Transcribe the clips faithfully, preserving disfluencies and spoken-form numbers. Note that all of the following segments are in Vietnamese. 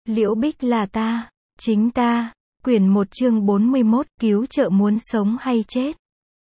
Liễu Bích là ta, chính ta. Quyển một chương bốn mươi mốt, cứu trợ muốn sống hay chết.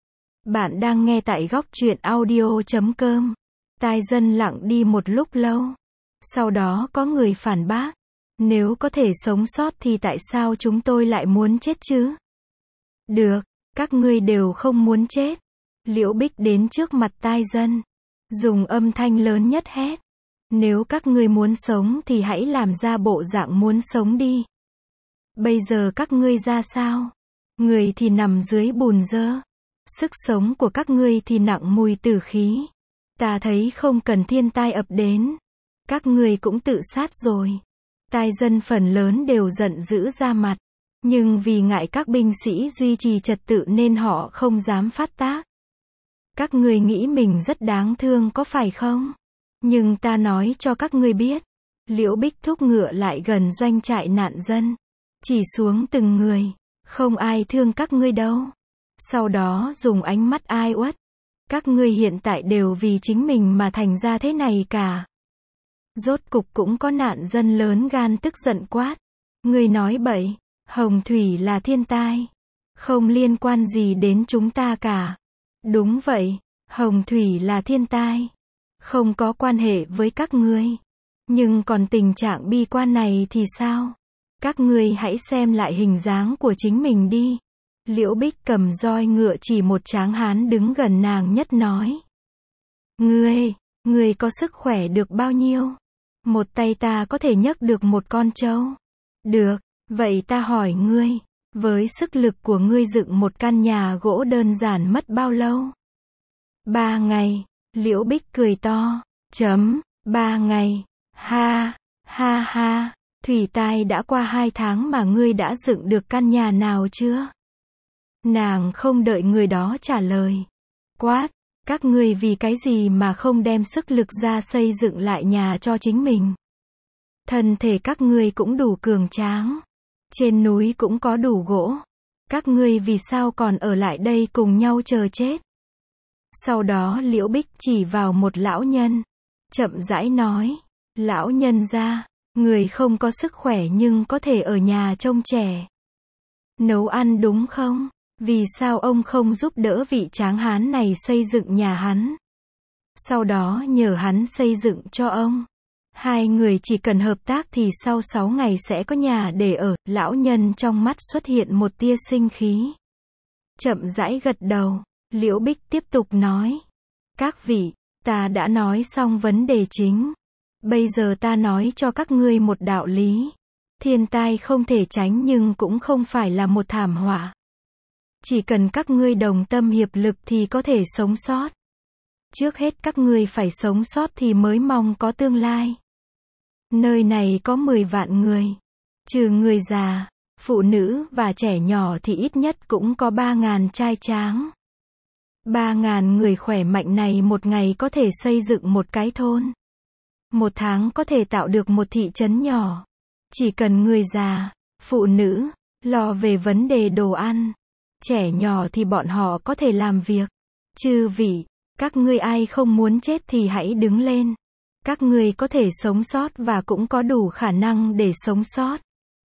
Bạn đang nghe tại góc truyện audio chấm com. Tai Dân lặng đi một lúc lâu. Sau đó có người phản bác. Nếu có thể sống sót thì tại sao chúng tôi lại muốn chết chứ? Được, các ngươi đều không muốn chết. Liễu Bích đến trước mặt Tai Dân, dùng âm thanh lớn nhất hét. Nếu các ngươi muốn sống thì hãy làm ra bộ dạng muốn sống đi. Bây giờ các ngươi ra sao? Người thì nằm dưới bùn dơ. Sức sống của các ngươi thì nặng mùi tử khí. Ta thấy không cần thiên tai ập đến. Các ngươi cũng tự sát rồi. Tai Dân phần lớn đều giận dữ ra mặt. Nhưng vì ngại các binh sĩ duy trì trật tự nên họ không dám phát tác. Các ngươi nghĩ mình rất đáng thương có phải không? Nhưng ta nói cho các ngươi biết. Liễu Bích thúc ngựa lại gần doanh trại nạn dân. Chỉ xuống từng người. Không ai thương các ngươi đâu. Sau đó dùng ánh mắt ai uất. Các ngươi hiện tại đều vì chính mình mà thành ra thế này cả. Rốt cục cũng có nạn dân lớn gan tức giận quát. Ngươi nói bậy, hồng thủy là thiên tai. Không liên quan gì đến chúng ta cả. Đúng vậy, hồng thủy là thiên tai. Không có quan hệ với các ngươi. Nhưng còn tình trạng bi quan này thì sao? Các ngươi hãy xem lại hình dáng của chính mình đi. Liễu Bích cầm roi ngựa chỉ một tráng hán đứng gần nàng nhất nói. Ngươi, ngươi có sức khỏe được bao nhiêu? Một tay ta có thể nhấc được một con trâu. Được, vậy ta hỏi ngươi, với sức lực của ngươi dựng một căn nhà gỗ đơn giản mất bao lâu? Ba ngày. Liễu Bích cười to. Chấm, ba ngày. Ha, ha ha. Thủy tai đã qua hai tháng mà ngươi đã dựng được căn nhà nào chưa? Nàng không đợi người đó trả lời. Quát, các ngươi vì cái gì mà không đem sức lực ra xây dựng lại nhà cho chính mình? Thân thể các ngươi cũng đủ cường tráng. Trên núi cũng có đủ gỗ. Các ngươi vì sao còn ở lại đây cùng nhau chờ chết? Sau đó Liễu Bích chỉ vào một lão nhân. Chậm rãi nói. Lão nhân ra. Người không có sức khỏe nhưng có thể ở nhà trông trẻ. Nấu ăn đúng không? Vì sao ông không giúp đỡ vị tráng hán này xây dựng nhà hắn? Sau đó nhờ hắn xây dựng cho ông. Hai người chỉ cần hợp tác thì sau sáu ngày sẽ có nhà để ở. Lão nhân trong mắt xuất hiện một tia sinh khí. Chậm rãi gật đầu. Liễu Bích tiếp tục nói. Các vị, ta đã nói xong vấn đề chính. Bây giờ ta nói cho các ngươi một đạo lý. Thiên tai không thể tránh nhưng cũng không phải là một thảm họa. Chỉ cần các ngươi đồng tâm hiệp lực thì có thể sống sót. Trước hết các ngươi phải sống sót thì mới mong có tương lai. Nơi này có mười vạn người. Trừ người già, phụ nữ và trẻ nhỏ thì ít nhất cũng có ba ngàn trai tráng. Ba ngàn người khỏe mạnh này một ngày có thể xây dựng một cái thôn. Một tháng có thể tạo được một thị trấn nhỏ. Chỉ cần người già, phụ nữ, lo về vấn đề đồ ăn. Trẻ nhỏ thì bọn họ có thể làm việc. Chư vị, các ngươi ai không muốn chết thì hãy đứng lên. Các ngươi có thể sống sót và cũng có đủ khả năng để sống sót.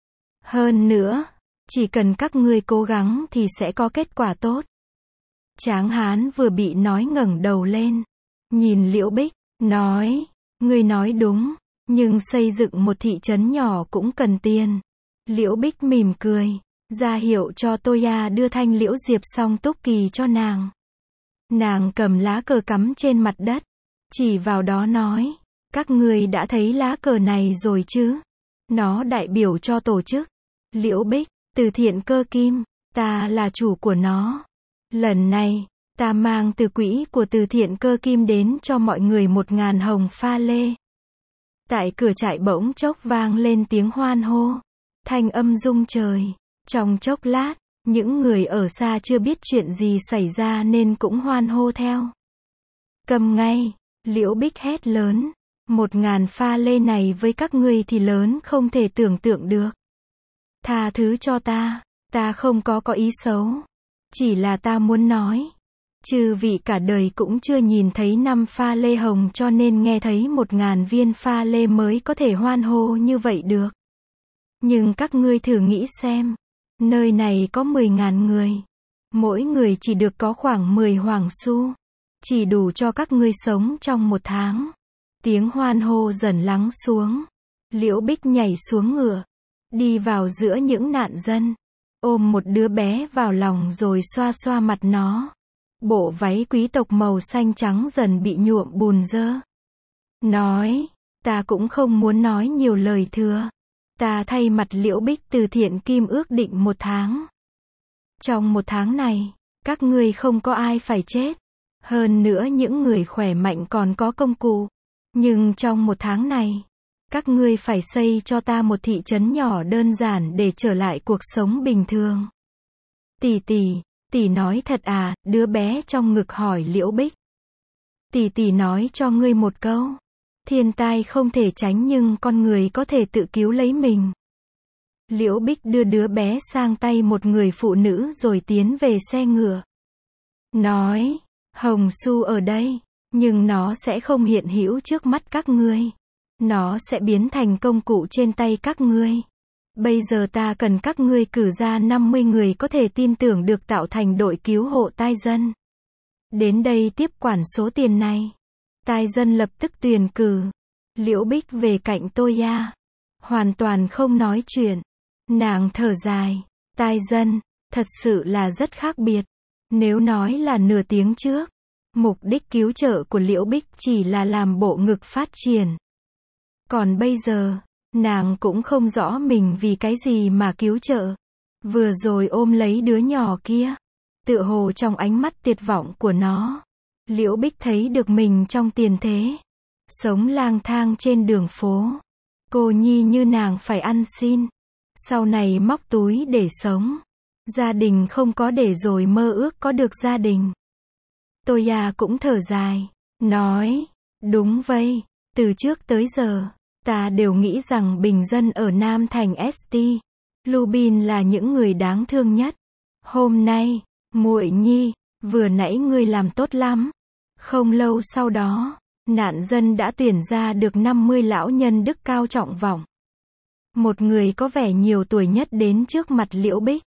Hơn nữa, chỉ cần các ngươi cố gắng thì sẽ có kết quả tốt. Tráng hán vừa bị nói ngẩng đầu lên. Nhìn Liễu Bích, nói. Ngươi nói đúng, nhưng xây dựng một thị trấn nhỏ cũng cần tiền. Liễu Bích mỉm cười, ra hiệu cho Toya đưa thanh liễu diệp song túc kỳ cho nàng. Nàng cầm lá cờ cắm trên mặt đất, chỉ vào đó nói, các ngươi đã thấy lá cờ này rồi chứ? Nó đại biểu cho tổ chức. Liễu Bích, từ thiện cơ kim, ta là chủ của nó. Lần này, ta mang từ quỹ của từ thiện cơ kim đến cho mọi người một ngàn hồng pha lê. Tại cửa trại bỗng chốc vang lên tiếng hoan hô. Thanh âm rung trời. Trong chốc lát, những người ở xa chưa biết chuyện gì xảy ra nên cũng hoan hô theo. Cầm ngay, Liễu Bích hét lớn. Một ngàn pha lê này với các ngươi thì lớn không thể tưởng tượng được. Tha thứ cho ta, ta không có có ý xấu. Chỉ là ta muốn nói. Chư vị cả đời cũng chưa nhìn thấy năm pha lê hồng cho nên nghe thấy một ngàn viên pha lê mới có thể hoan hô như vậy được. Nhưng các ngươi thử nghĩ xem, nơi này có mười ngàn người, mỗi người chỉ được có khoảng mười hoàng xu, chỉ đủ cho các ngươi sống trong một tháng. Tiếng hoan hô dần lắng xuống. Liễu Bích nhảy xuống ngựa, đi vào giữa những nạn dân, ôm một đứa bé vào lòng rồi xoa xoa mặt nó. Bộ váy quý tộc màu xanh trắng dần bị nhuộm bùn dơ. Nói, ta cũng không muốn nói nhiều lời thừa. Ta thay mặt Liễu Bích từ thiện kim ước định một tháng. Trong một tháng này, các ngươi không có ai phải chết. Hơn nữa những người khỏe mạnh còn có công cụ. Nhưng trong một tháng này, các ngươi phải xây cho ta một thị trấn nhỏ đơn giản để trở lại cuộc sống bình thường. Tỷ tỷ, tỷ nói thật à? Đứa bé trong ngực hỏi Liễu Bích. Tỷ tỷ nói cho ngươi một câu. Thiên tai không thể tránh nhưng con người có thể tự cứu lấy mình. Liễu Bích đưa đứa bé sang tay một người phụ nữ rồi tiến về xe ngựa. Nói, hồng xu ở đây, nhưng nó sẽ không hiện hữu trước mắt các ngươi. Nó sẽ biến thành công cụ trên tay các ngươi. Bây giờ ta cần các ngươi cử ra năm mươi người có thể tin tưởng được tạo thành đội cứu hộ tai dân. Đến đây tiếp quản số tiền này. Tai dân lập tức tuyển cử. Liễu Bích về cạnh Toya. Hoàn toàn không nói chuyện. Nàng thở dài. Tai dân, thật sự là rất khác biệt. Nếu nói là nửa tiếng trước, mục đích cứu trợ của Liễu Bích chỉ là làm bộ ngực phát triển. Còn bây giờ, nàng cũng không rõ mình vì cái gì mà cứu trợ. Vừa rồi ôm lấy đứa nhỏ kia. Tựa hồ trong ánh mắt tuyệt vọng của nó, Liễu Bích thấy được mình trong tiền thế. Sống lang thang trên đường phố. Cô nhi như nàng phải ăn xin. Sau này móc túi để sống. Gia đình không có để rồi mơ ước có được gia đình. Toya cũng thở dài. Nói, đúng vậy. Từ trước tới giờ, ta đều nghĩ rằng bình dân ở Nam Thành ét tê. Lubin là những người đáng thương nhất. Hôm nay, muội nhi, vừa nãy ngươi làm tốt lắm. Không lâu sau đó, nạn dân đã tuyển ra được năm mươi lão nhân đức cao trọng vọng. Một người có vẻ nhiều tuổi nhất đến trước mặt Liễu Bích.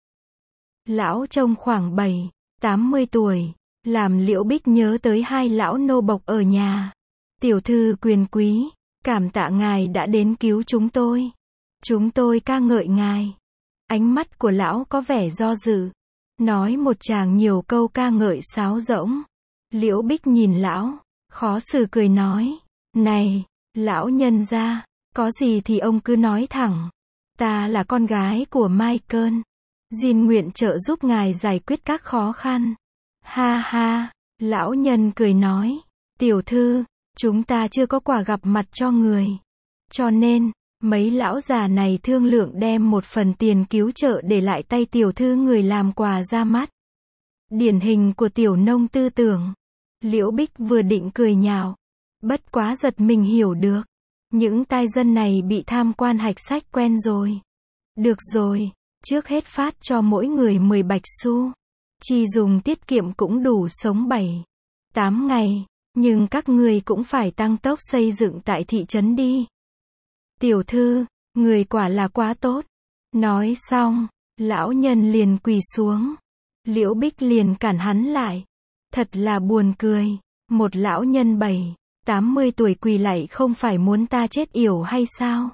Lão trông khoảng bảy, tám mươi tuổi, làm Liễu Bích nhớ tới hai lão nô bộc ở nhà. Tiểu thư quyền quý, cảm tạ ngài đã đến cứu chúng tôi. Chúng tôi ca ngợi ngài. Ánh mắt của lão có vẻ do dự. Nói một tràng nhiều câu ca ngợi sáo rỗng. Liễu Bích nhìn lão, khó xử cười nói. Này, lão nhân gia, có gì thì ông cứ nói thẳng. Ta là con gái của Michael. Xin nguyện trợ giúp ngài giải quyết các khó khăn. Ha ha, lão nhân cười nói. Tiểu thư, chúng ta chưa có quà gặp mặt cho người. Cho nên, mấy lão già này thương lượng đem một phần tiền cứu trợ để lại tay tiểu thư người làm quà ra mắt. Điển hình của tiểu nông tư tưởng. Liễu Bích vừa định cười nhạo. Bất quá giật mình hiểu được. Những tai dân này bị tham quan hạch sách quen rồi. Được rồi, trước hết phát cho mỗi người mười bạch xu. Chi dùng tiết kiệm cũng đủ sống bảy, tám ngày. Nhưng các người cũng phải tăng tốc xây dựng tại thị trấn đi. Tiểu thư, người quả là quá tốt. Nói xong, lão nhân liền quỳ xuống. Liễu Bích liền cản hắn lại. Thật là buồn cười. Một lão nhân bảy, tám mươi tuổi quỳ lạy không phải muốn ta chết yểu hay sao?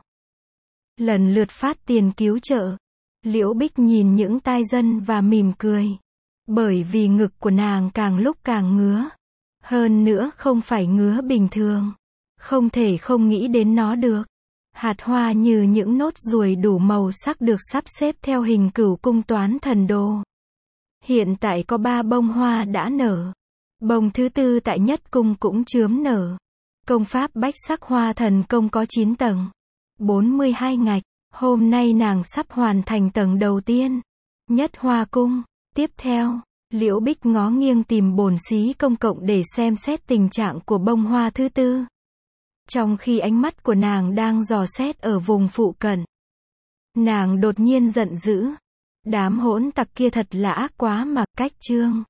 Lần lượt phát tiền cứu trợ. Liễu Bích nhìn những tai dân và mỉm cười. Bởi vì ngực của nàng càng lúc càng ngứa. Hơn nữa không phải ngứa bình thường. Không thể không nghĩ đến nó được. Hạt hoa như những nốt ruồi đủ màu sắc được sắp xếp theo hình cửu cung toán thần đồ. Hiện tại có ba bông hoa đã nở. Bông thứ tư tại nhất cung cũng chớm nở. Công pháp bách sắc hoa thần công có chín tầng. bốn mươi hai ngạch. Hôm nay nàng sắp hoàn thành tầng đầu tiên. Nhất hoa cung. Tiếp theo, Liễu Bích ngó nghiêng tìm bổn xí công cộng để xem xét tình trạng của bông hoa thứ tư. Trong khi ánh mắt của nàng đang dò xét ở vùng phụ cận, nàng đột nhiên giận dữ. Đám hỗn tặc kia thật là ác quá mà, cách chương.